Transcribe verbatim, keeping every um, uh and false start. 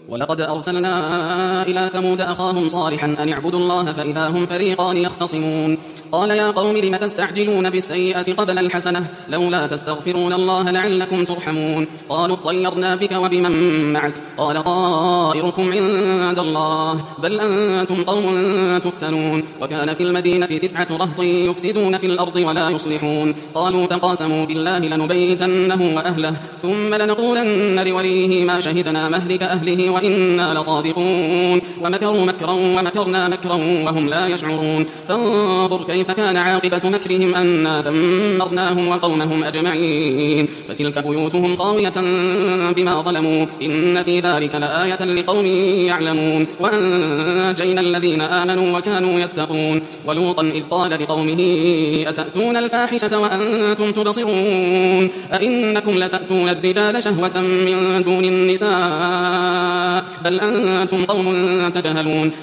ولقد أرسلنا إلى ثمود أخاهم صالحا أن اعبدوا الله فإذا هم فريقان يختصمون قال يا قوم لم تستعجلون بالسيئة قبل الحسنة لولا تستغفرون الله لعلكم ترحمون قالوا اطيرنا بك وبمن معك قال طائركم عند الله بل أنتم قوم تفتنون وكان في المدينة تسعة رهط يفسدون في الأرض ولا يصلحون قالوا تقاسموا بالله لنبيتنه وأهله ثم لنقولن لوليه ما شهدنا مهلك أهله وإنا لصادقون ومكروا مكرا ومكرنا مكرا وهم لا يشعرون فانظر كيف كان عاقبة مكرهم أنا دمرناهم وقومهم أجمعين فتلك بيوتهم خاوية بما ظلموا إن في ذلك لآية لقوم يعلمون وأنجينا الذين آمنوا وكانوا يتقون ولوطا إذ قال لقومه أتأتون الفاحشة وأنتم تبصرون أئنكم لتأتون الرجال شهوة من دون النساء بل أنتم قوم تجهلون